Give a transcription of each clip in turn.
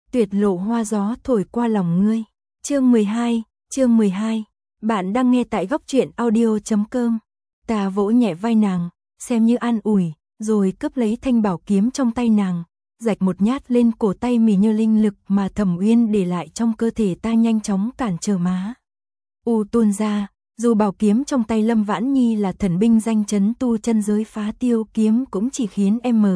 Tuyệt lộ hoa gió thổi qua lòng ngươi. Chương 12. Bạn đang nghe tại góc truyện audio.com. Ta vỗ nhẹ vai nàng, xem như an ủi, rồi cướp lấy thanh bảo kiếm trong tay nàng, rạch một nhát lên cổ tay mỉ như linh lực mà Thẩm Uyên để lại trong cơ thể ta nhanh chóng cản trở má. Tuôn ra, dù bảo kiếm trong tay Lâm Vãn Nhi là thần binh danh chấn tu chân giới phá tiêu kiếm cũng chỉ khiến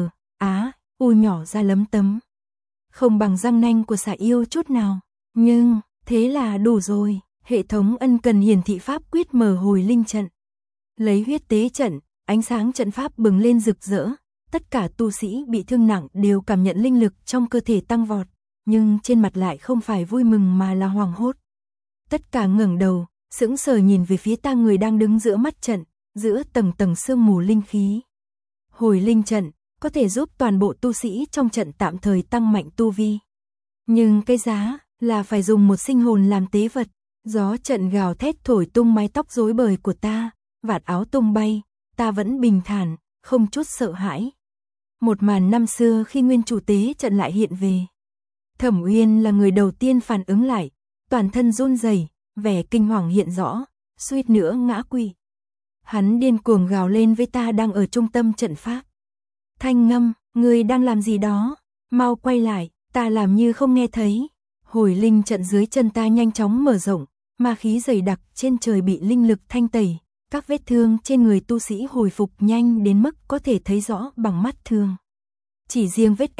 nhỏ ra lấm tấm. Không bằng răng nanh của xà yêu chút nào, nhưng thế là đủ rồi. Hệ thống ân cần hiển thị pháp quyết mở hồi linh trận. Lấy huyết tế trận, ánh sáng trận pháp bừng lên rực rỡ, tất cả tu sĩ bị thương nặng đều cảm nhận linh lực trong cơ thể tăng vọt, nhưng trên mặt lại không phải vui mừng mà là hoảng hốt. Tất cả ngẩng đầu, sững sờ nhìn về phía ta người đang đứng giữa mắt trận, giữa tầng tầng sương mù linh khí. Hồi linh trận có thể giúp toàn bộ tu sĩ trong trận tạm thời tăng mạnh tu vi. Nhưng cái giá là phải dùng một sinh hồn làm tế vật. Gió trận gào thét thổi tung mái tóc rối bời của ta, vạt áo tung bay, ta vẫn bình thản, không chút sợ hãi. Một màn năm xưa khi nguyên chủ tế trận lại hiện về. Thẩm Uyên là người đầu tiên phản ứng lại, toàn thân run rẩy, vẻ kinh hoàng hiện rõ, suýt nữa ngã quỵ. Hắn điên cuồng gào lên với ta đang ở trung tâm trận pháp. Thanh Ngâm, ngươi đang làm gì đó? Mau quay lại, ta làm như không nghe thấy. Hồi linh trận dưới chân ta nhanh chóng mở rộng, ma khí dày đặc trên trời bị linh lực thanh tẩy, các vết thương trên người tu sĩ hồi phục nhanh đến mức có thể thấy rõ bằng mắt thường. Chỉ riêng vết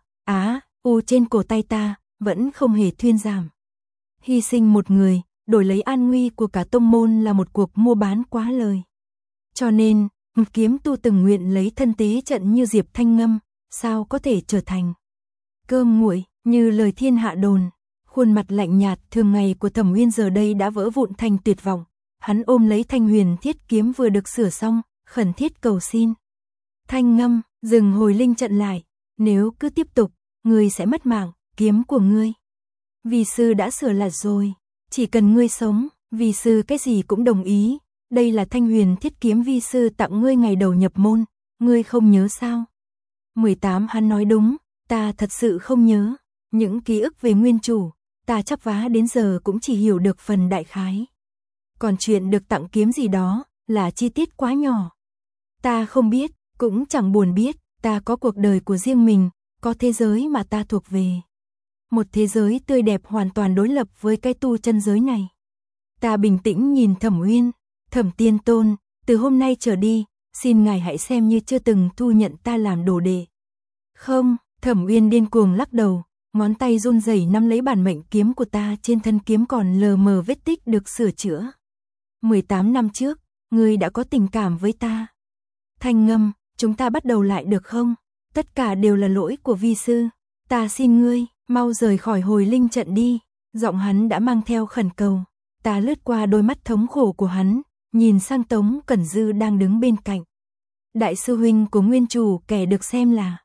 trên cổ tay ta vẫn không hề thuyên giảm. Hy sinh một người, đổi lấy an nguy của cả tông môn là một cuộc mua bán quá lời. Cho nên, kiếm tu từng nguyện lấy thân tế trận như Diệp Thanh Ngâm, sao có thể trở thành cơm nguội như lời thiên hạ đồn. Khuôn mặt lạnh nhạt thường ngày của Thẩm Uyên giờ đây đã vỡ vụn thành tuyệt vọng. Hắn ôm lấy thanh huyền thiết kiếm vừa được sửa xong, khẩn thiết cầu xin. Thanh Ngâm, dừng hồi linh trận lại. Nếu cứ tiếp tục, ngươi sẽ mất mạng, kiếm của ngươi. Vi sư đã sửa lại rồi. Chỉ cần ngươi sống, vi sư cái gì cũng đồng ý. Đây là thanh huyền thiết kiếm vi sư tặng ngươi ngày đầu nhập môn. Ngươi không nhớ sao? 18 hắn nói đúng, ta thật sự không nhớ. Những ký ức về nguyên chủ, ta chắp vá đến giờ cũng chỉ hiểu được phần đại khái. Còn chuyện được tặng kiếm gì đó, là chi tiết quá nhỏ. Ta không biết, cũng chẳng buồn biết, ta có cuộc đời của riêng mình, có thế giới mà ta thuộc về. Một thế giới tươi đẹp hoàn toàn đối lập với cái tu chân giới này. Ta bình tĩnh nhìn Thẩm Uyên, Thẩm Tiên Tôn, từ hôm nay trở đi, xin ngài hãy xem như chưa từng thu nhận ta làm đồ đệ. Không, Thẩm Uyên điên cuồng lắc đầu. Ngón tay run rẩy nắm lấy bản mệnh kiếm của ta, trên thân kiếm còn lờ mờ vết tích được sửa chữa. 18 năm trước, ngươi đã có tình cảm với ta. Thanh Ngâm, chúng ta bắt đầu lại được không? Tất cả đều là lỗi của vi sư. Ta xin ngươi, mau rời khỏi hồi linh trận đi. Giọng hắn đã mang theo khẩn cầu. Ta lướt qua đôi mắt thống khổ của hắn, nhìn sang Tống Cẩn Dư đang đứng bên cạnh. Đại sư huynh của nguyên chủ kẻ được xem là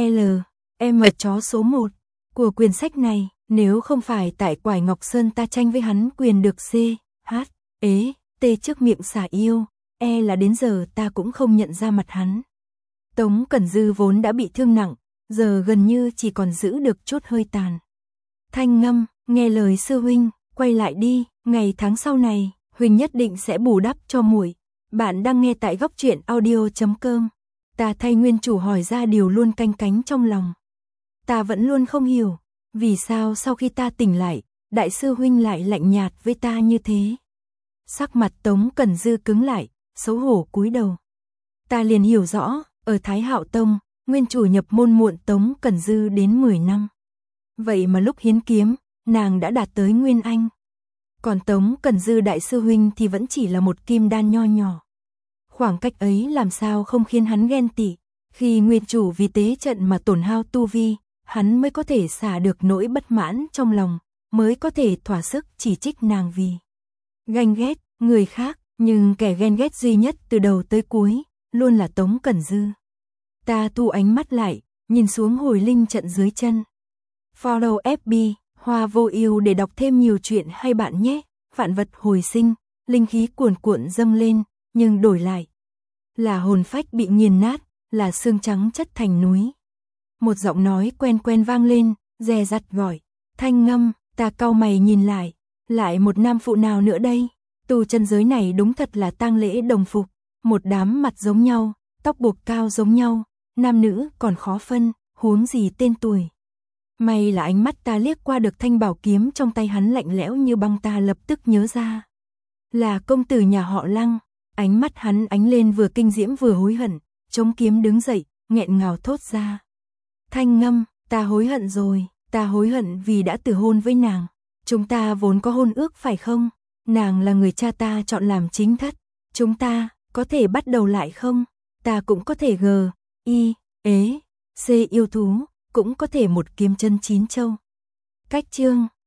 chó số 1. Của quyển sách này, nếu không phải tại Quải Ngọc Sơn ta tranh với hắn quyền được T trước miệng xả yêu, là đến giờ ta cũng không nhận ra mặt hắn. Tống Cẩn Dư vốn đã bị thương nặng, giờ gần như chỉ còn giữ được chút hơi tàn. Thanh Ngâm, nghe lời sư huynh, quay lại đi, ngày tháng sau này, huynh nhất định sẽ bù đắp cho muội. Bạn đang nghe tại góc truyện audio.com. Ta thay nguyên chủ hỏi ra điều luôn canh cánh trong lòng. Ta vẫn luôn không hiểu, vì sao sau khi ta tỉnh lại, đại sư huynh lại lạnh nhạt với ta như thế. Sắc mặt Tống Cẩn Dư cứng lại, xấu hổ cúi đầu. Ta liền hiểu rõ, ở Thái Hạo Tông, nguyên chủ nhập môn muộn Tống Cẩn Dư đến 10 năm. Vậy mà lúc hiến kiếm, nàng đã đạt tới Nguyên Anh. Còn Tống Cẩn Dư đại sư huynh thì vẫn chỉ là một kim đan nho nhỏ. Khoảng cách ấy làm sao không khiến hắn ghen tị, khi nguyên chủ vì tế trận mà tổn hao tu vi. Hắn mới có thể xả được nỗi bất mãn trong lòng, mới có thể thỏa sức chỉ trích nàng vì ganh ghét người khác, nhưng kẻ ghen ghét duy nhất từ đầu tới cuối, luôn là Tống Cẩn Dư. Ta thu ánh mắt lại, nhìn xuống hồi linh trận dưới chân. Follow FB, Hoa Vô Ưu để đọc thêm nhiều chuyện hay bạn nhé. Vạn vật hồi sinh, linh khí cuồn cuộn dâng lên, nhưng đổi lại là hồn phách bị nghiền nát, là xương trắng chất thành núi. Một giọng nói quen quen vang lên, dè dặt gọi, Thanh Ngâm, ta cau mày nhìn lại một nam phụ nào nữa đây? Tu chân giới này đúng thật là tang lễ đồng phục, một đám mặt giống nhau, tóc buộc cao giống nhau, nam nữ còn khó phân, huống gì tên tuổi. May là ánh mắt ta liếc qua được thanh bảo kiếm trong tay hắn lạnh lẽo như băng, ta lập tức nhớ ra. Là công tử nhà họ Lăng, ánh mắt hắn ánh lên vừa kinh diễm vừa hối hận, chống kiếm đứng dậy, nghẹn ngào thốt ra. Thanh Ngâm, ta hối hận rồi, ta hối hận vì đã từ hôn với nàng. Chúng ta vốn có hôn ước phải không? Nàng là người cha ta chọn làm chính thất. Chúng ta, có thể bắt đầu lại không? Ta cũng có thể C yêu thú, cũng có thể một kiếm chân chín châu. Cách chương